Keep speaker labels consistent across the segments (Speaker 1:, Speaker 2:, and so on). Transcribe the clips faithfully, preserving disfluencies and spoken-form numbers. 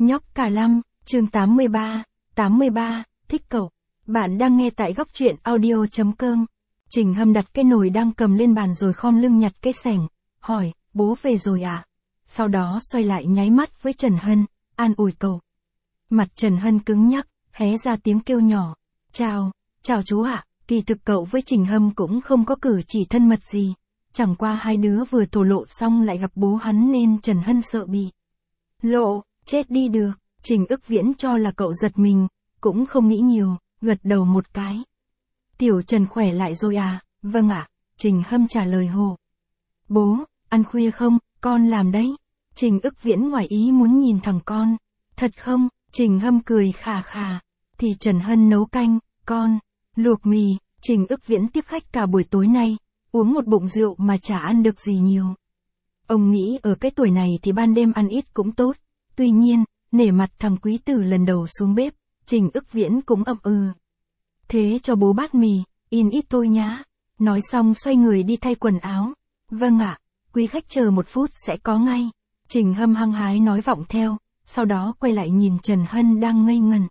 Speaker 1: Nhóc cả lăm, chương tám mươi ba, tám mươi ba, thích cậu. Bạn đang nghe tại góc truyện audio chấm com. Trình Hâm đặt cái nồi đang cầm lên bàn rồi khom lưng nhặt cái xẻng, hỏi, bố về rồi à? Sau đó xoay lại nháy mắt với Trần Hân, an ủi cậu. Mặt Trần Hân cứng nhắc, hé ra tiếng kêu nhỏ, chào, chào chú ạ. Kỳ thực cậu với Trình Hâm cũng không có cử chỉ thân mật gì, chẳng qua hai đứa vừa thổ lộ xong lại gặp bố hắn nên Trần Hân sợ bị lộ, chết đi được. Trình Ức Viễn cho là cậu giật mình, cũng không nghĩ nhiều, gật đầu một cái. Tiểu Trần khỏe lại rồi à? Vâng ạ, Trình Hâm trả lời hồ. Bố, ăn khuya không? Con làm đấy. Trình Ức Viễn ngoài ý muốn nhìn thằng con. Thật không? Trình Hâm cười khà khà. Thì Trần Hân nấu canh, con, luộc mì. Trình Ức Viễn tiếp khách cả buổi tối nay, uống một bụng rượu mà chả ăn được gì nhiều. Ông nghĩ ở cái tuổi này thì ban đêm ăn ít cũng tốt. Tuy nhiên, nể mặt thằng quý tử lần đầu xuống bếp, Trình Ức Viễn cũng ậm ừ. Thế cho bố bát mì, in ít thôi nhá. Nói xong xoay người đi thay quần áo. Vâng ạ, quý khách chờ một phút sẽ có ngay. Trình Hâm hăng hái nói vọng theo, sau đó quay lại nhìn Trần Hân đang ngây ngẩn.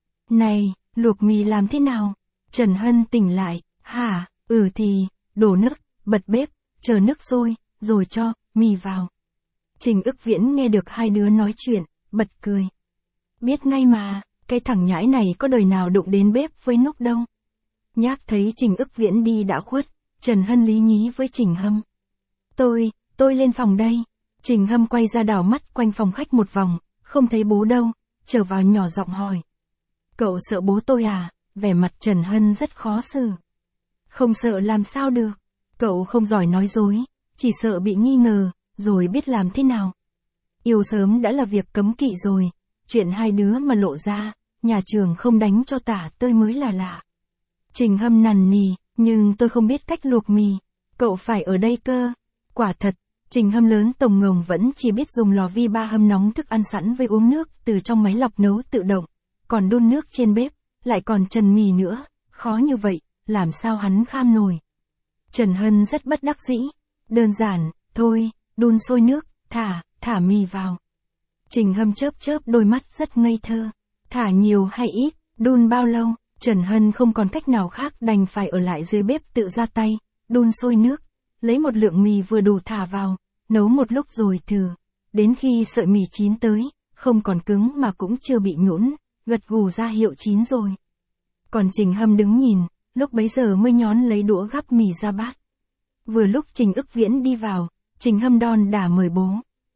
Speaker 1: Này, luộc mì làm thế nào? Trần Hân tỉnh lại, hả, ừ thì, đổ nước, bật bếp, chờ nước sôi, rồi cho mì vào. Trình Ức Viễn nghe được hai đứa nói chuyện, bật cười. Biết ngay mà, cái thằng nhãi này có đời nào đụng đến bếp với núc đâu. Nhác thấy Trình Ức Viễn đi đã khuất, Trần Hân lý nhí với Trình Hâm. Tôi, tôi lên phòng đây. Trình Hâm quay ra đảo mắt quanh phòng khách một vòng, không thấy bố đâu, trở vào nhỏ giọng hỏi. Cậu sợ bố tôi à? Vẻ mặt Trần Hân rất khó xử. Không sợ làm sao được, cậu không giỏi nói dối, chỉ sợ bị nghi ngờ, rồi biết làm thế nào. Yêu sớm đã là việc cấm kỵ rồi, chuyện hai đứa mà lộ ra, nhà trường không đánh cho tả tơi mới là lạ. Trình Hâm nằn nì, nhưng tôi không biết cách luộc mì, cậu phải ở đây cơ. Quả thật, Trình Hâm lớn tổng ngồng vẫn chỉ biết dùng lò vi ba hâm nóng thức ăn sẵn với uống nước từ trong máy lọc nấu tự động, còn đun nước trên bếp, lại còn trần mì nữa, khó như vậy, làm sao hắn kham nổi. Trần Hân rất bất đắc dĩ, đơn giản, thôi, đun sôi nước, thả, thả mì vào. Trình Hâm chớp chớp đôi mắt rất ngây thơ, thả nhiều hay ít, đun bao lâu, Trần Hân không còn cách nào khác đành phải ở lại dưới bếp tự ra tay, đun sôi nước, lấy một lượng mì vừa đủ thả vào, nấu một lúc rồi thử, đến khi sợi mì chín tới, không còn cứng mà cũng chưa bị nhũn, gật gù ra hiệu chín rồi. Còn Trình Hâm đứng nhìn, lúc bấy giờ mới nhón lấy đũa gắp mì ra bát. Vừa lúc Trình Ức Viễn đi vào, Trình Hâm đon đả mời bố.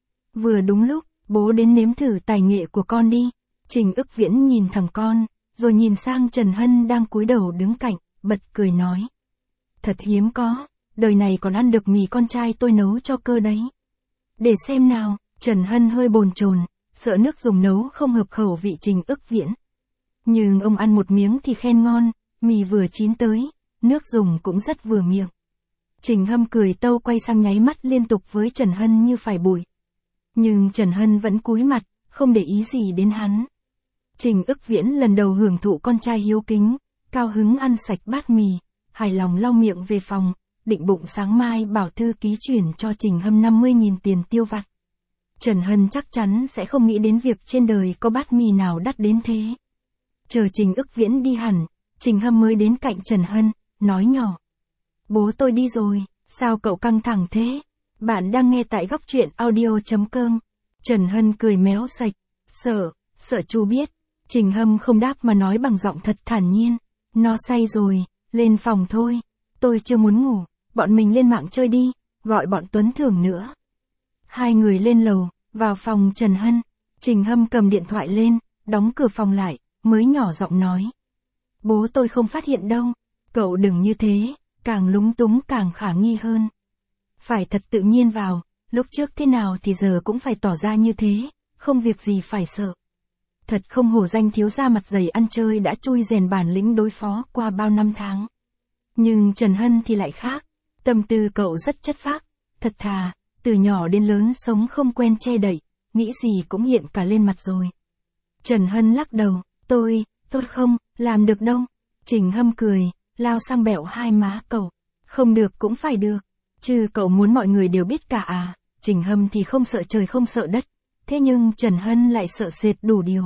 Speaker 1: Vừa đúng lúc, bố đến nếm thử tài nghệ của con đi. Trình Ức Viễn nhìn thằng con, rồi nhìn sang Trần Hân đang cúi đầu đứng cạnh, bật cười nói. Thật hiếm có, đời này còn ăn được mì con trai tôi nấu cho cơ đấy. Để xem nào, Trần Hân hơi bồn chồn, sợ nước dùng nấu không hợp khẩu vị Trình Ức Viễn. Nhưng ông ăn một miếng thì khen ngon, mì vừa chín tới, nước dùng cũng rất vừa miệng. Trình Hâm cười tâu quay sang nháy mắt liên tục với Trần Hân như phải bụi. Nhưng Trần Hân vẫn cúi mặt, không để ý gì đến hắn. Trình Ức Viễn lần đầu hưởng thụ con trai hiếu kính, cao hứng ăn sạch bát mì, hài lòng lau miệng về phòng, định bụng sáng mai bảo thư ký chuyển cho Trình Hâm năm mươi nghìn tiền tiêu vặt. Trần Hân chắc chắn sẽ không nghĩ đến việc trên đời có bát mì nào đắt đến thế. Chờ Trình Ức Viễn đi hẳn, Trình Hâm mới đến cạnh Trần Hân, nói nhỏ. Bố tôi đi rồi, sao cậu căng thẳng thế? Bạn đang nghe tại góc truyện audio chấm com. Trần Hân cười méo sạch, sợ, sợ chú biết. Trình Hâm không đáp mà nói bằng giọng thật thản nhiên. Nó say rồi, lên phòng thôi. Tôi chưa muốn ngủ, bọn mình lên mạng chơi đi, gọi bọn Tuấn Thưởng nữa. Hai người lên lầu, vào phòng Trần Hân. Trình Hâm cầm điện thoại lên, đóng cửa phòng lại, mới nhỏ giọng nói. Bố tôi không phát hiện đâu, cậu đừng như thế, càng lúng túng càng khả nghi hơn. Phải thật tự nhiên vào, lúc trước thế nào thì giờ cũng phải tỏ ra như thế, không việc gì phải sợ. Thật không hổ danh thiếu gia mặt dày ăn chơi đã chui rèn bản lĩnh đối phó qua bao năm tháng. Nhưng Trần Hân thì lại khác, tâm tư cậu rất chất phác, thật thà, từ nhỏ đến lớn sống không quen che đậy, nghĩ gì cũng hiện cả lên mặt rồi. Trần Hân lắc đầu, tôi, tôi không, làm được đâu. Trình Hâm cười, lao sang bẹo hai má cậu, không được cũng phải được, chứ cậu muốn mọi người đều biết cả à. Trình Hâm thì không sợ trời không sợ đất, Thế nhưng Trần Hân lại sợ sệt đủ điều.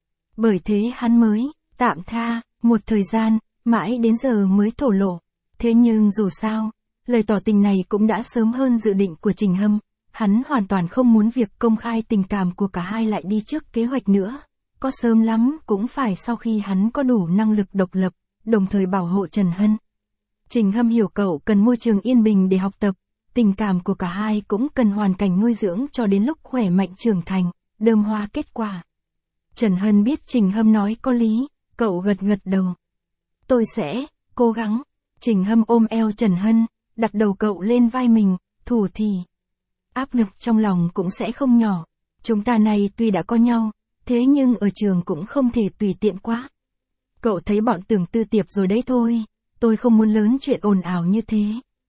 Speaker 1: Bởi thế hắn mới tạm tha, một thời gian, mãi đến giờ mới thổ lộ. Thế nhưng dù sao, lời tỏ tình này cũng đã sớm hơn dự định của Trình Hâm. Hắn hoàn toàn không muốn việc công khai tình cảm của cả hai lại đi trước kế hoạch nữa. Có sớm lắm cũng phải sau khi hắn có đủ năng lực độc lập, đồng thời bảo hộ Trần Hân. Trình Hâm hiểu cậu cần môi trường yên bình để học tập, tình cảm của cả hai cũng cần hoàn cảnh nuôi dưỡng cho đến lúc khỏe mạnh trưởng thành, đơm hoa kết quả. Trần Hân biết Trình Hâm nói có lý, cậu gật gật đầu. Tôi sẽ cố gắng. Trình Hâm ôm eo Trần Hân, đặt đầu cậu lên vai mình, thủ thỉ. Áp lực trong lòng cũng sẽ không nhỏ. Chúng ta này tuy đã có nhau, thế nhưng ở trường cũng không thể tùy tiện quá. Cậu thấy bọn Tưởng Tư Tiệp rồi đấy thôi, tôi không muốn lớn chuyện ồn ào như thế.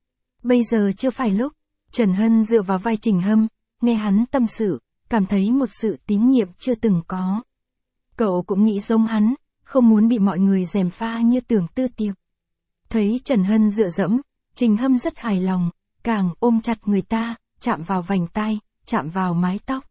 Speaker 1: Bây giờ chưa phải lúc. Trần Hân dựa vào vai Trình Hâm, nghe hắn tâm sự, cảm thấy một sự tín nhiệm chưa từng có. Cậu cũng nghĩ giống hắn, không muốn bị mọi người gièm pha như Tưởng Tư Tiệp. Thấy Trần Hân dựa dẫm, Trình Hâm rất hài lòng, càng ôm chặt người ta, chạm vào vành tai, chạm vào mái tóc.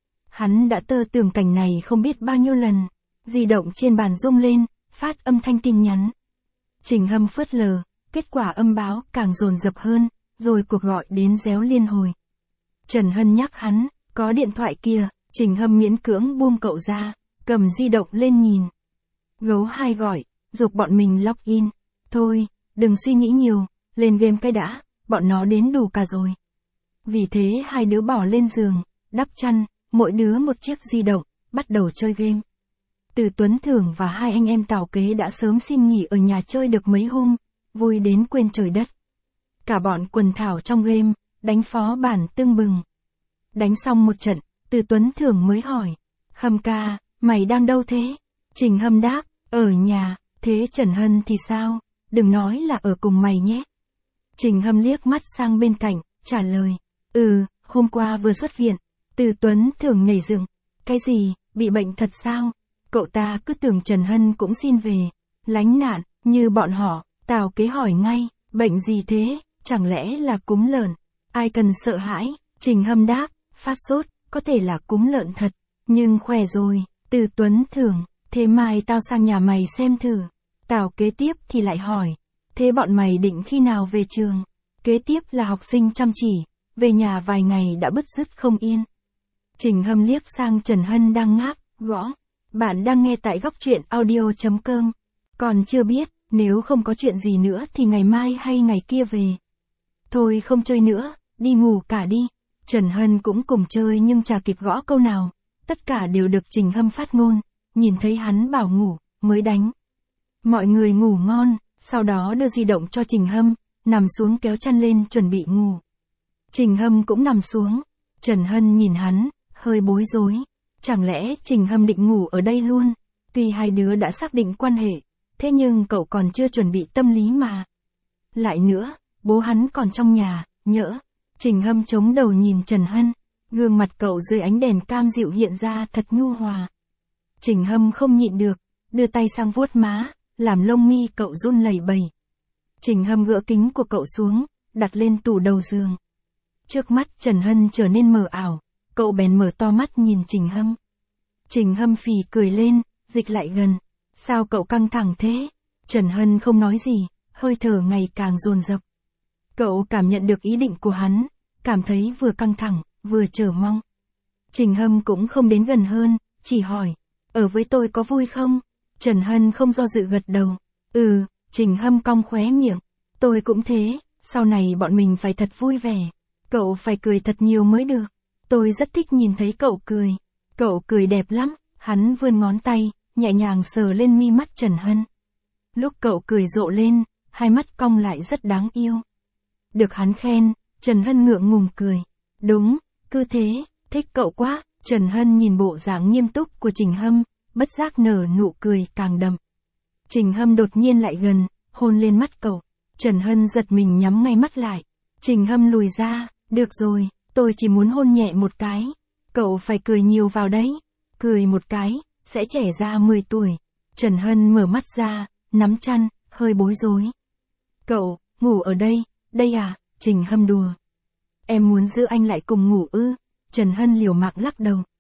Speaker 1: Hắn đã tơ tưởng cảnh này không biết bao nhiêu lần. Di động trên bàn rung lên, phát âm thanh tin nhắn. Trình Hâm phớt lờ, kết quả âm báo càng dồn dập hơn, rồi cuộc gọi đến réo liên hồi. Trần Hân nhắc hắn, có điện thoại kìa. Trình Hâm miễn cưỡng buông cậu ra, cầm di động lên nhìn. Gấu hai gọi, giục bọn mình login. Thôi, đừng suy nghĩ nhiều, lên game cái đã, bọn nó đến đủ cả rồi. Vì thế hai đứa bỏ lên giường, đắp chăn, mỗi đứa một chiếc di động, bắt đầu chơi game. Từ Tuấn Thưởng và hai anh em Tào Kế đã sớm xin nghỉ ở nhà chơi được mấy hôm, vui đến quên trời đất. Cả bọn quần thảo trong game, đánh phó bản tưng bừng. Đánh xong một trận, Từ Tuấn Thưởng mới hỏi, Hâm ca, mày đang đâu thế? Trình Hâm đáp, ở nhà. Thế Trần Hân thì sao? Đừng nói là ở cùng mày nhé. Trình Hâm liếc mắt sang bên cạnh, trả lời, ừ, hôm qua vừa xuất viện. Từ Tuấn Thưởng nhảy dựng, cái gì, bị bệnh thật sao? Cậu ta cứ tưởng Trần Hân cũng xin về, lánh nạn, như bọn họ. Tào Kế hỏi ngay, bệnh gì thế, chẳng lẽ là cúm lợn? Ai cần sợ hãi? Trình Hâm đáp, phát sốt, có thể là cúm lợn thật, nhưng khỏe rồi. Từ Tuấn Thưởng, thế mai tao sang nhà mày xem thử. Tào Kế tiếp thì lại hỏi, thế bọn mày định khi nào về trường? Kế tiếp là học sinh chăm chỉ, về nhà vài ngày đã bứt rứt không yên. Trình Hâm liếc sang Trần Hân đang ngáp, gõ. Bạn đang nghe tại góc truyện audio chấm com. Còn chưa biết, nếu không có chuyện gì nữa thì ngày mai hay ngày kia về. Thôi không chơi nữa, đi ngủ cả đi. Trần Hân cũng cùng chơi nhưng chả kịp gõ câu nào. Tất cả đều được Trình Hâm phát ngôn, nhìn thấy hắn bảo ngủ, mới đánh. Mọi người ngủ ngon, sau đó đưa di động cho Trình Hâm, nằm xuống kéo chăn lên chuẩn bị ngủ. Trình Hâm cũng nằm xuống. Trần Hân nhìn hắn, hơi bối rối. Chẳng lẽ Trình Hâm định ngủ ở đây luôn? Tuy hai đứa đã xác định quan hệ, thế nhưng cậu còn chưa chuẩn bị tâm lý mà. Lại nữa, bố hắn còn trong nhà, nhỡ. Trình Hâm chống đầu nhìn Trần Hân, gương mặt cậu dưới ánh đèn cam dịu hiện ra thật nhu hòa. Trình Hâm không nhịn được, đưa tay sang vuốt má, làm lông mi cậu run lẩy bẩy. Trình Hâm gỡ kính của cậu xuống, đặt lên tủ đầu giường. Trước mắt Trần Hân trở nên mờ ảo, cậu bèn mở to mắt nhìn Trình Hâm. Trình Hâm phì cười lên, dịch lại gần. Sao cậu căng thẳng thế? Trần Hân không nói gì, hơi thở ngày càng dồn dập. Cậu cảm nhận được ý định của hắn, cảm thấy vừa căng thẳng, vừa chờ mong. Trình Hâm cũng không đến gần hơn, chỉ hỏi, ở với tôi có vui không? Trần Hân không do dự gật đầu. Ừ, Trình Hâm cong khóe miệng. Tôi cũng thế, sau này bọn mình phải thật vui vẻ. Cậu phải cười thật nhiều mới được. Tôi rất thích nhìn thấy cậu cười. Cậu cười đẹp lắm. Hắn vươn ngón tay, nhẹ nhàng sờ lên mi mắt Trần Hân. Lúc cậu cười rộ lên, hai mắt cong lại rất đáng yêu. Được hắn khen, Trần Hân ngượng ngùng cười. Đúng, cứ thế, thích cậu quá. Trần Hân nhìn bộ dáng nghiêm túc của Trình Hâm, bất giác nở nụ cười càng đậm. Trình Hâm đột nhiên lại gần, hôn lên mắt cậu. Trần Hân giật mình nhắm ngay mắt lại. Trình Hâm lùi ra, được rồi, tôi chỉ muốn hôn nhẹ một cái. Cậu phải cười nhiều vào đấy. Cười một cái, sẽ trẻ ra mười tuổi. Trần Hân mở mắt ra, nắm chăn, hơi bối rối. Cậu, ngủ ở đây, đây à? Trình Hâm đùa. Em muốn giữ anh lại cùng ngủ ư? Trần Hân liều mạng lắc đầu.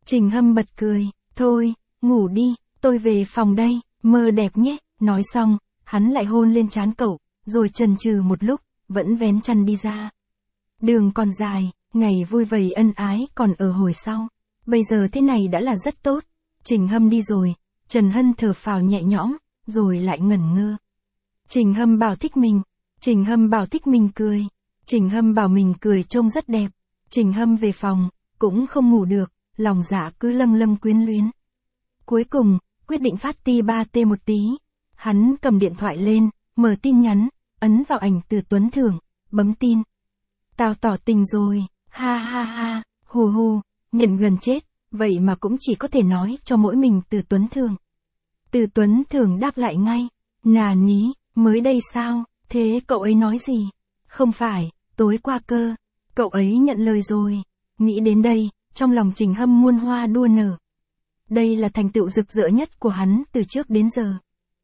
Speaker 1: Trình Hâm bật cười, thôi, ngủ đi, tôi về phòng đây, mơ đẹp nhé. Nói xong, hắn lại hôn lên trán cậu, rồi chần chừ một lúc, vẫn vén chăn đi ra. Đường còn dài, ngày vui vầy ân ái còn ở hồi sau. Bây giờ thế này đã là rất tốt. Trình Hâm đi rồi, Trần Hân thở phào nhẹ nhõm, rồi lại ngẩn ngơ. Trình Hâm bảo thích mình, Trình Hâm bảo thích mình cười, Trình Hâm bảo mình cười trông rất đẹp. Trình Hâm về phòng, cũng không ngủ được, lòng dạ cứ lâm lâm quyến luyến. Cuối cùng, quyết định phát ti ba tê một tí. Hắn cầm điện thoại lên, mở tin nhắn, ấn vào ảnh Từ Tuấn Thưởng, bấm tin. Tao tỏ tình rồi, ha ha ha, hù hù, nhận gần chết, vậy mà cũng chỉ có thể nói cho mỗi mình Từ Tuấn Thưởng. Từ Tuấn Thưởng đáp lại ngay, nà ní, mới đây sao, thế cậu ấy nói gì? Không phải, tối qua cơ, cậu ấy nhận lời rồi. Nghĩ đến đây, trong lòng Trình Hâm muôn hoa đua nở. Đây là thành tựu rực rỡ nhất của hắn từ trước đến giờ.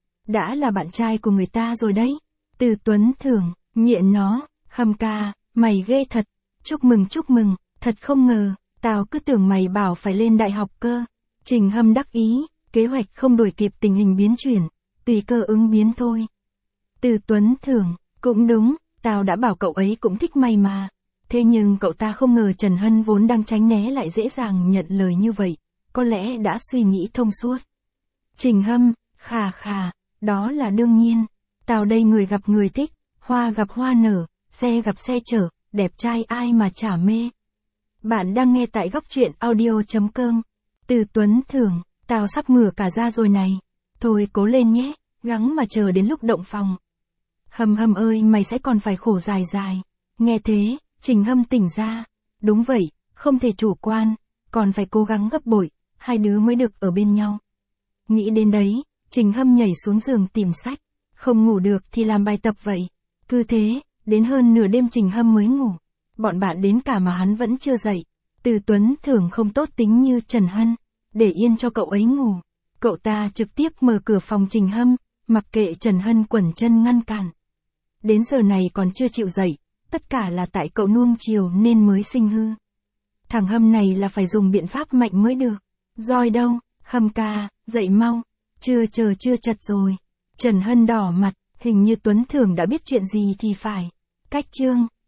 Speaker 1: Đã là bạn trai của người ta rồi đấy. Từ Tuấn Thưởng, nhịn nó, Hâm ca, mày ghê thật. Chúc mừng chúc mừng, thật không ngờ, tao cứ tưởng mày bảo phải lên đại học cơ. Trình Hâm đắc ý, kế hoạch không đuổi kịp tình hình biến chuyển, tùy cơ ứng biến thôi. Từ Tuấn Thưởng, cũng đúng, tao đã bảo cậu ấy cũng thích mày mà. Thế nhưng cậu ta không ngờ Trần Hân vốn đang tránh né lại dễ dàng nhận lời như vậy, có lẽ đã suy nghĩ thông suốt. Trình Hâm, khà khà, đó là đương nhiên. Tao đây người gặp người thích, hoa gặp hoa nở, xe gặp xe chở, đẹp trai ai mà chả mê. Bạn đang nghe tại góc truyện audio chấm com. Từ Tuấn Thưởng, tao sắp mửa cả ra rồi này. Thôi cố lên nhé, gắng mà chờ đến lúc động phòng. Hâm Hâm ơi, mày sẽ còn phải khổ dài dài. Nghe thế, Trình Hâm tỉnh ra. Đúng vậy, không thể chủ quan, còn phải cố gắng gấp bội, hai đứa mới được ở bên nhau. Nghĩ đến đấy, Trình Hâm nhảy xuống giường tìm sách. Không ngủ được thì làm bài tập vậy. Cứ thế, đến hơn nửa đêm Trình Hâm mới ngủ. Bọn bạn đến cả mà hắn vẫn chưa dậy. Từ Tuấn Thưởng không tốt tính như Trần Hân, để yên cho cậu ấy ngủ. Cậu ta trực tiếp mở cửa phòng Trình Hâm, mặc kệ Trần Hân quẩn chân ngăn cản. Đến giờ này còn chưa chịu dậy, tất cả là tại cậu nuông chiều nên mới sinh hư. Thằng Hâm này là phải dùng biện pháp mạnh mới được. Roi đâu, Hâm ca, dậy mau. Chưa chờ chưa chật rồi. Trần Hân đỏ mặt, hình như Tuấn Thưởng đã biết chuyện gì thì phải. Cách chương.